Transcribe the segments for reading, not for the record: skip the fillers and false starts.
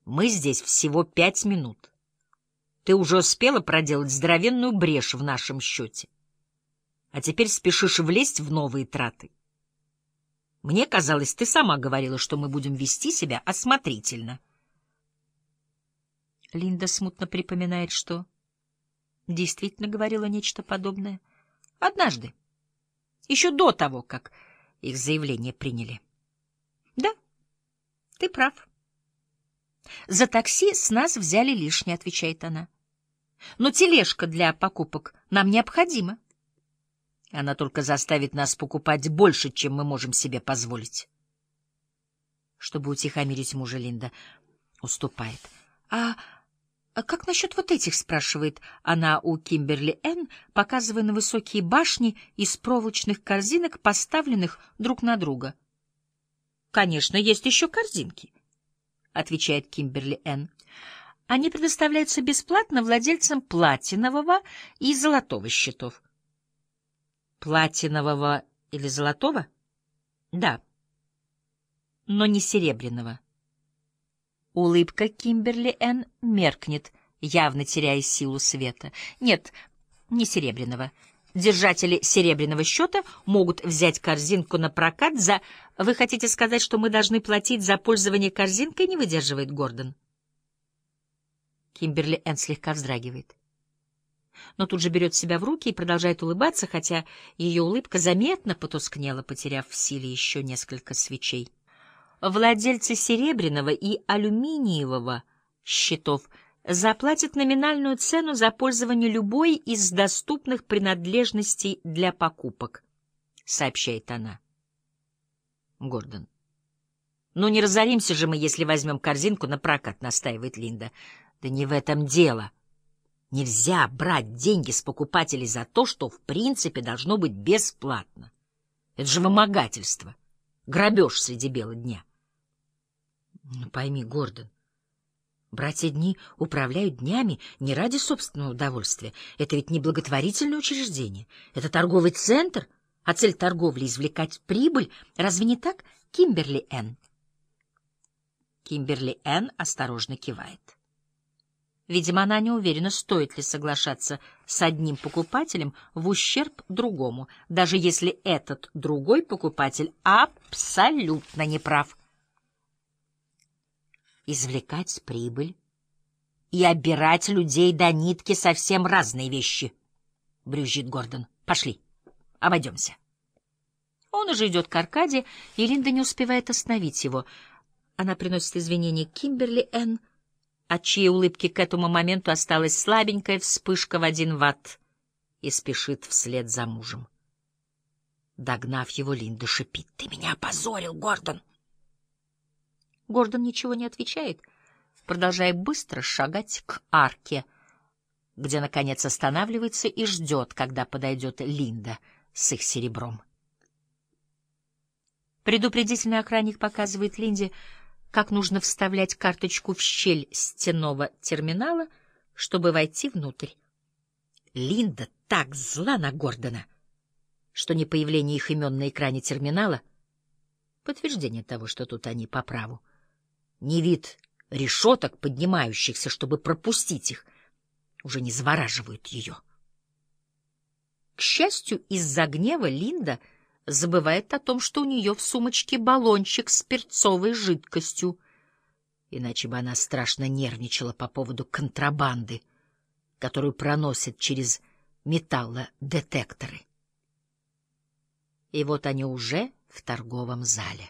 Мы здесь всего 5 минут. Ты уже успела проделать здоровенную брешь в нашем счете. А теперь спешишь влезть в новые траты. Мне казалось, ты сама говорила, что мы будем вести себя осмотрительно. Линда смутно припоминает, что действительно говорила нечто подобное. Однажды, еще до того, как их заявление приняли. Да, ты прав. За такси с нас взяли лишнее, отвечает она. Но тележка для покупок нам необходима. Она только заставит нас покупать больше, чем мы можем себе позволить. Чтобы утихомирить мужа, Линда уступает. А как насчет вот этих, спрашивает она у Кимберли Энн, показывая на высокие башни из проволочных корзинок, поставленных друг на друга. Конечно, есть еще корзинки, отвечает Кимберли Энн. Они предоставляются бесплатно владельцам платинового и золотого счетов. Платинового или золотого? Да, но не серебряного. Улыбка Кимберли Энн меркнет, явно теряя силу света. Нет, не серебряного. Держатели серебряного счета могут взять корзинку на прокат за... Вы хотите сказать, что мы должны платить за пользование корзинкой, не выдерживает Гордон? Кимберли Энн слегка вздрагивает. Но тут же берет себя в руки и продолжает улыбаться, хотя ее улыбка заметно потускнела, потеряв в силе еще несколько свечей. Владельцы серебряного и алюминиевого счетов заплатят номинальную цену за пользование любой из доступных принадлежностей для покупок, сообщает она. Гордон. Ну не разоримся же мы, если возьмем корзинку на прокат, настаивает Линда. Да не в этом дело. Нельзя брать деньги с покупателей за то, что в принципе должно быть бесплатно. Это же вымогательство, грабеж среди бела дня. Ну, пойми, Гордон, братья Дни управляют днями не ради собственного удовольствия. Это ведь не благотворительное учреждение, это торговый центр, а цель торговли — извлекать прибыль. Разве не так, Кимберли Энн? Кимберли Энн осторожно кивает. Видимо, она не уверена, стоит ли соглашаться с одним покупателем в ущерб другому, даже если этот другой покупатель абсолютно не прав. Извлекать прибыль и обирать людей до нитки — совсем разные вещи, — брюзжит Гордон. Пошли, обойдемся. Он уже идет к Аркаде, и Линда не успевает остановить его. Она приносит извинения Кимберли Энн, от чьей улыбки к этому моменту осталась слабенькая вспышка в 1 ватт, и спешит вслед за мужем. Догнав его, Линда шипит: «Ты меня опозорил, Гордон!» Гордон ничего не отвечает, продолжая быстро шагать к арке, где, наконец, останавливается и ждет, когда подойдет Линда с их серебром. Предупредительный охранник показывает Линде, как нужно вставлять карточку в щель стенного терминала, чтобы войти внутрь. Линда так зла на Гордона, что не появление их имен на экране терминала — подтверждение того, что тут они по праву, ни вид решеток, поднимающихся, чтобы пропустить их, уже не завораживают ее. К счастью, из-за гнева Линда забывает о том, что у нее в сумочке баллончик с перцовой жидкостью, иначе бы она страшно нервничала по поводу контрабанды, которую проносят через металлодетекторы. И вот они уже в торговом зале.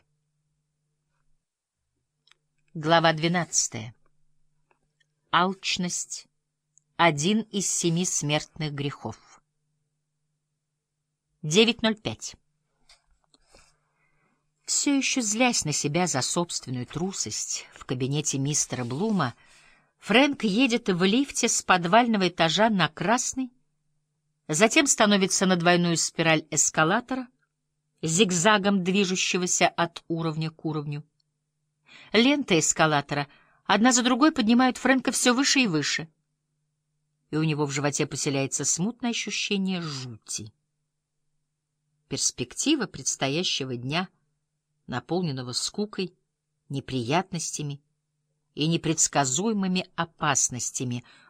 Глава 12. Алчность — один из 7 смертных грехов. 9:05. Все еще злясь на себя за собственную трусость, в кабинете мистера Блума Фрэнк едет в лифте с подвального этажа на красный, затем становится на двойную спираль эскалатора, зигзагом движущегося от уровня к уровню. Ленты эскалатора одна за другой поднимают Фрэнка все выше и выше, и у него в животе поселяется смутное ощущение жути. Перспектива предстоящего дня, наполненного скукой, неприятностями и непредсказуемыми опасностями,